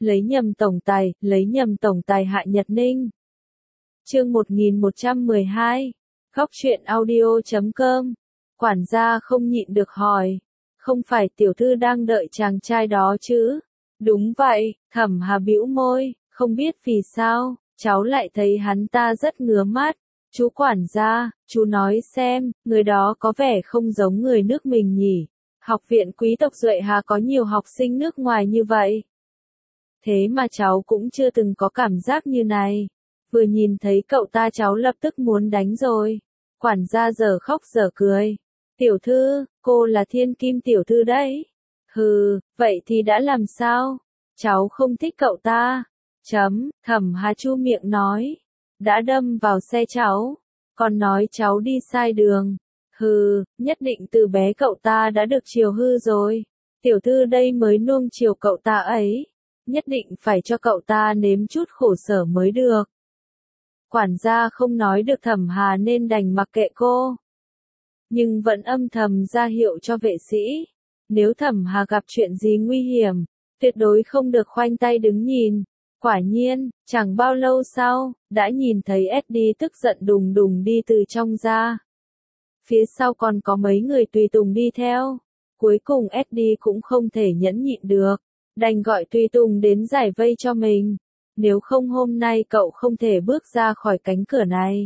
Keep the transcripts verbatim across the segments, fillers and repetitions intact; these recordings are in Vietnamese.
lấy nhầm tổng tài, lấy nhầm tổng tài Hạ Nhật Ninh. Chương một nghìn một trăm mười hai, Góc truyện audio chấm com. Quản gia không nhịn được hỏi, không phải tiểu thư đang đợi chàng trai đó chứ? Đúng vậy, Thẩm Hà bĩu môi, không biết vì sao, cháu lại thấy hắn ta rất ngứa mắt. Chú quản gia, chú nói xem, người đó có vẻ không giống người nước mình nhỉ? Học viện quý tộc Duệ Hà có nhiều học sinh nước ngoài như vậy. Thế mà cháu cũng chưa từng có cảm giác như này. Vừa nhìn thấy cậu ta cháu lập tức muốn đánh rồi. Quản gia giờ khóc giờ cười. Tiểu thư, cô là thiên kim tiểu thư đấy. Hừ, vậy thì đã làm sao? Cháu không thích cậu ta. Chấm, Thẩm Hà chu miệng nói. Đã đâm vào xe cháu. Còn nói cháu đi sai đường. Hừ, nhất định từ bé cậu ta đã được chiều hư rồi. Tiểu thư đây mới nuông chiều cậu ta ấy. Nhất định phải cho cậu ta nếm chút khổ sở mới được. Quản gia không nói được Thẩm Hà nên đành mặc kệ cô. Nhưng vẫn âm thầm ra hiệu cho vệ sĩ. Nếu Thẩm Hà gặp chuyện gì nguy hiểm, tuyệt đối không được khoanh tay đứng nhìn. Quả nhiên, chẳng bao lâu sau, đã nhìn thấy Eddie tức giận đùng đùng đi từ trong ra. Phía sau còn có mấy người tùy tùng đi theo. Cuối cùng Eddie cũng không thể nhẫn nhịn được, đành gọi tùy tùng đến giải vây cho mình. Nếu không hôm nay cậu không thể bước ra khỏi cánh cửa này.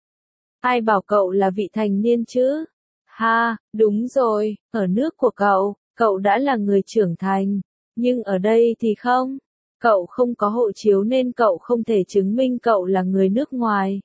Ai bảo cậu là vị thành niên chứ? Ha, đúng rồi, ở nước của cậu, cậu đã là người trưởng thành. Nhưng ở đây thì không. Cậu không có hộ chiếu nên cậu không thể chứng minh cậu là người nước ngoài.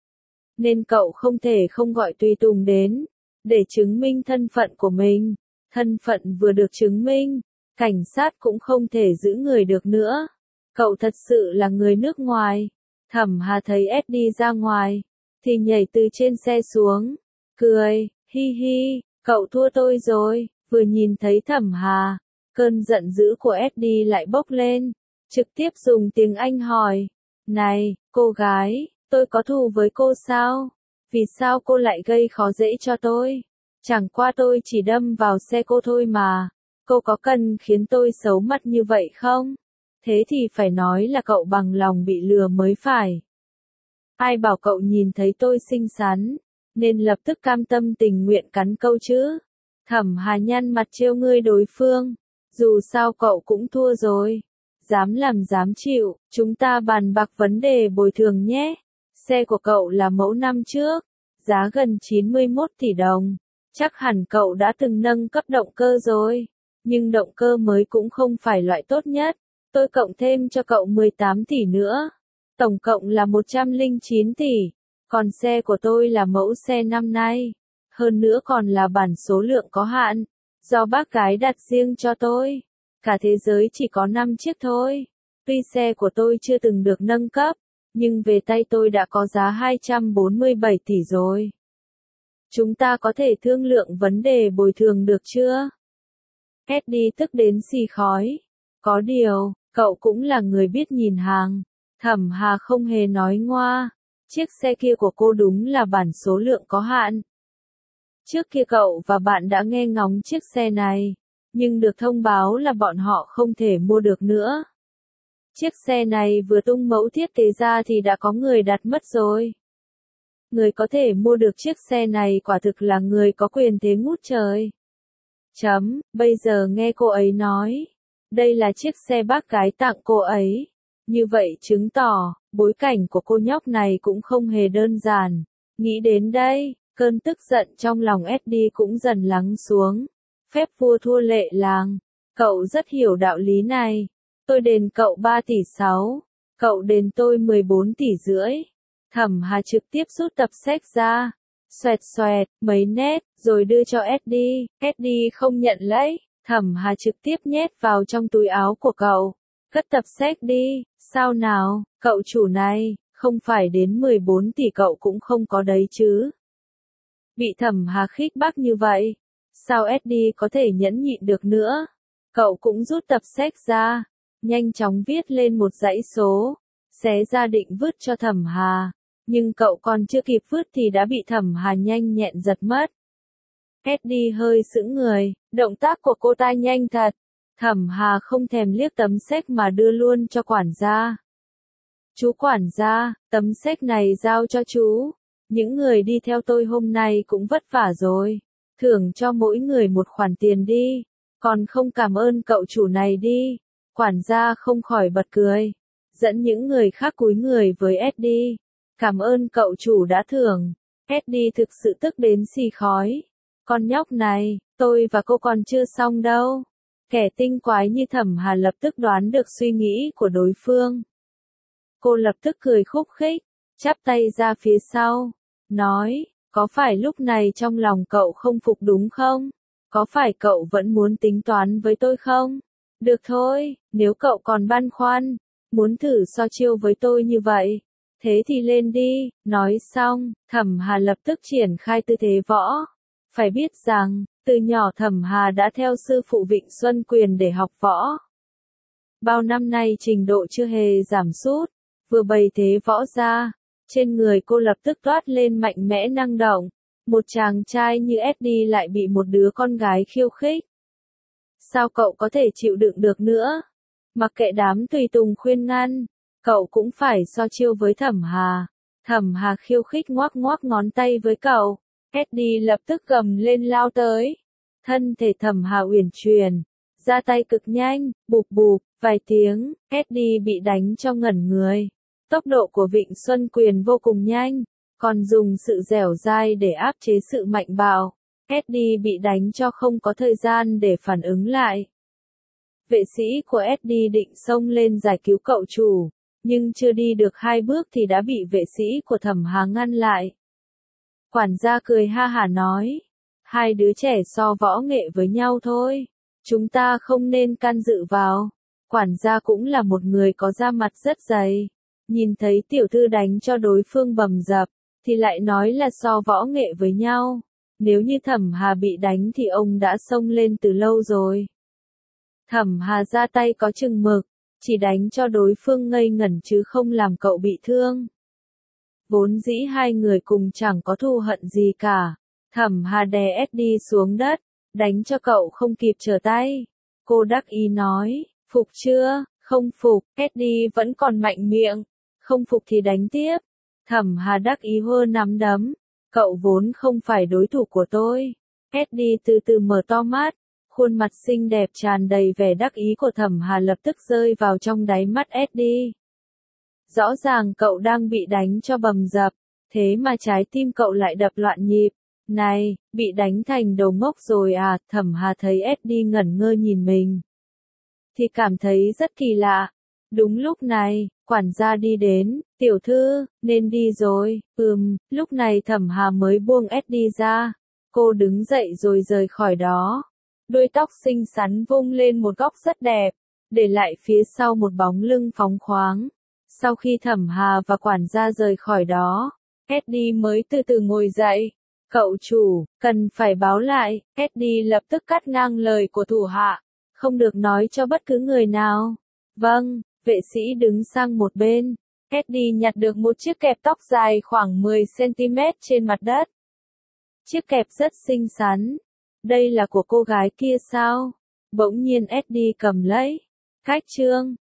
Nên cậu không thể không gọi tùy tùng đến, để chứng minh thân phận của mình. Thân phận vừa được chứng minh, cảnh sát cũng không thể giữ người được nữa. Cậu thật sự là người nước ngoài. Thẩm Hà thấy Eddie ra ngoài, thì nhảy từ trên xe xuống, cười, hi hi, cậu thua tôi rồi. Vừa nhìn thấy Thẩm Hà, cơn giận dữ của Eddie lại bốc lên, trực tiếp dùng tiếng Anh hỏi, này, cô gái, tôi có thù với cô sao? Vì sao cô lại gây khó dễ cho tôi? Chẳng qua tôi chỉ đâm vào xe cô thôi mà, cô có cần khiến tôi xấu mặt như vậy không? Thế thì phải nói là cậu bằng lòng bị lừa mới phải. Ai bảo cậu nhìn thấy tôi xinh xắn, nên lập tức cam tâm tình nguyện cắn câu chứ? Thẩm Hà nhăn mặt trêu ngươi đối phương, dù sao cậu cũng thua rồi. Dám làm dám chịu, chúng ta bàn bạc vấn đề bồi thường nhé. Xe của cậu là mẫu năm trước, giá gần chín mươi mốt tỷ đồng. Chắc hẳn cậu đã từng nâng cấp động cơ rồi. Nhưng động cơ mới cũng không phải loại tốt nhất. Tôi cộng thêm cho cậu mười tám tỷ nữa. Tổng cộng là một trăm lẻ chín tỷ. Còn xe của tôi là mẫu xe năm nay. Hơn nữa còn là bản số lượng có hạn. Do bác gái đặt riêng cho tôi. Cả thế giới chỉ có năm chiếc thôi. Tuy xe của tôi chưa từng được nâng cấp, nhưng về tay tôi đã có giá hai trăm bốn mươi bảy tỷ rồi. Chúng ta có thể thương lượng vấn đề bồi thường được chưa? Eddie tức đến xì khói. Có điều, cậu cũng là người biết nhìn hàng. Thẩm Hà không hề nói ngoa. Chiếc xe kia của cô đúng là bản số lượng có hạn. Trước kia cậu và bạn đã nghe ngóng chiếc xe này, nhưng được thông báo là bọn họ không thể mua được nữa. Chiếc xe này vừa tung mẫu thiết kế ra thì đã có người đặt mất rồi. Người có thể mua được chiếc xe này quả thực là người có quyền thế ngút trời. Chấm, bây giờ nghe cô ấy nói, đây là chiếc xe bác gái tặng cô ấy. Như vậy chứng tỏ, bối cảnh của cô nhóc này cũng không hề đơn giản. Nghĩ đến đây, cơn tức giận trong lòng Eddie cũng dần lắng xuống. Phép vua thua lệ làng. Cậu rất hiểu đạo lý này. Tôi đền cậu ba tỷ sáu. Cậu đền tôi mười bốn tỷ rưỡi. Thẩm Hà trực tiếp rút tập sách ra. Xoẹt xoẹt, mấy nét, rồi đưa cho Eddie. Eddie không nhận lấy. Thẩm Hà trực tiếp nhét vào trong túi áo của cậu. Cất tập sách đi. Sao nào, cậu chủ này, không phải đến mười bốn tỷ cậu cũng không có đấy chứ. Bị Thẩm Hà khích bác như vậy. Sao Eddie có thể nhẫn nhịn được nữa? Cậu cũng rút tập sách ra, nhanh chóng viết lên một dãy số, xé ra định vứt cho Thẩm Hà. Nhưng cậu còn chưa kịp vứt thì đã bị Thẩm Hà nhanh nhẹn giật mất. Eddie hơi sững người, động tác của cô ta nhanh thật. Thẩm Hà không thèm liếc tấm séc mà đưa luôn cho quản gia. Chú quản gia, tấm séc này giao cho chú. Những người đi theo tôi hôm nay cũng vất vả rồi. Thưởng cho mỗi người một khoản tiền đi. Còn không cảm ơn cậu chủ này đi. Quản gia không khỏi bật cười. Dẫn những người khác cúi người với Eddie. Cảm ơn cậu chủ đã thưởng. Eddie thực sự tức đến xì khói. Con nhóc này, tôi và cô còn chưa xong đâu. Kẻ tinh quái như Thẩm Hà lập tức đoán được suy nghĩ của đối phương. Cô lập tức cười khúc khích, chắp tay ra phía sau, nói, có phải lúc này trong lòng cậu không phục đúng không? Có phải cậu vẫn muốn tính toán với tôi không? Được thôi, nếu cậu còn băn khoăn, muốn thử so chiêu với tôi như vậy, thế thì lên đi. Nói xong, Thẩm Hà lập tức triển khai tư thế võ. Phải biết rằng, từ nhỏ Thẩm Hà đã theo sư phụ Vịnh Xuân Quyền để học võ. Bao năm nay trình độ chưa hề giảm sút, vừa bày thế võ ra, trên người cô lập tức toát lên mạnh mẽ năng động. Một chàng trai như Eddie lại bị một đứa con gái khiêu khích. Sao cậu có thể chịu đựng được nữa? Mặc kệ đám tùy tùng khuyên ngăn, cậu cũng phải so chiêu với Thẩm Hà. Thẩm Hà khiêu khích ngoác ngoác ngón tay với cậu. Eddie lập tức gầm lên lao tới. Thân thể Thẩm Hà uyển chuyển, ra tay cực nhanh, bụp bụp, vài tiếng, Eddie bị đánh cho ngẩn người. Tốc độ của Vịnh Xuân Quyền vô cùng nhanh, còn dùng sự dẻo dai để áp chế sự mạnh bạo. Eddie bị đánh cho không có thời gian để phản ứng lại. Vệ sĩ của Eddie định xông lên giải cứu cậu chủ, nhưng chưa đi được hai bước thì đã bị vệ sĩ của Thẩm Hà ngăn lại. Quản gia cười ha hả nói, hai đứa trẻ so võ nghệ với nhau thôi, chúng ta không nên can dự vào. Quản gia cũng là một người có da mặt rất dày, nhìn thấy tiểu thư đánh cho đối phương bầm dập, thì lại nói là so võ nghệ với nhau. Nếu như Thẩm Hà bị đánh thì ông đã xông lên từ lâu rồi. Thẩm Hà ra tay có chừng mực, chỉ đánh cho đối phương ngây ngẩn chứ không làm cậu bị thương. Vốn dĩ hai người cùng chẳng có thù hận gì cả. Thẩm Hà đè Eddie xuống đất, đánh cho cậu không kịp trở tay. Cô đắc ý nói, phục chưa? Không phục. Eddie vẫn còn mạnh miệng. Không phục thì đánh tiếp. Thẩm Hà đắc ý hơ nắm đấm. Cậu vốn không phải đối thủ của tôi. Eddie từ từ mở to mắt. Khuôn mặt xinh đẹp tràn đầy vẻ đắc ý của Thẩm Hà lập tức rơi vào trong đáy mắt Eddie. Rõ ràng cậu đang bị đánh cho bầm dập, thế mà trái tim cậu lại đập loạn nhịp. Này, bị đánh thành đầu ngốc rồi à? Thẩm Hà thấy Eddie ngẩn ngơ nhìn mình, thì cảm thấy rất kỳ lạ. Đúng lúc này, quản gia đi đến, tiểu thư, nên đi rồi. Ừm, lúc này Thẩm Hà mới buông Eddie ra. Cô đứng dậy rồi rời khỏi đó. Đuôi tóc xinh xắn vung lên một góc rất đẹp, để lại phía sau một bóng lưng phóng khoáng. Sau khi Thẩm Hà và quản gia rời khỏi đó, Eddie mới từ từ ngồi dậy. Cậu chủ, cần phải báo lại. Eddie lập tức cắt ngang lời của thủ hạ. Không được nói cho bất cứ người nào. Vâng, vệ sĩ đứng sang một bên. Eddie nhặt được một chiếc kẹp tóc dài khoảng mười xăng-ti-mét trên mặt đất. Chiếc kẹp rất xinh xắn. Đây là của cô gái kia sao? Bỗng nhiên Eddie cầm lấy. Cách chương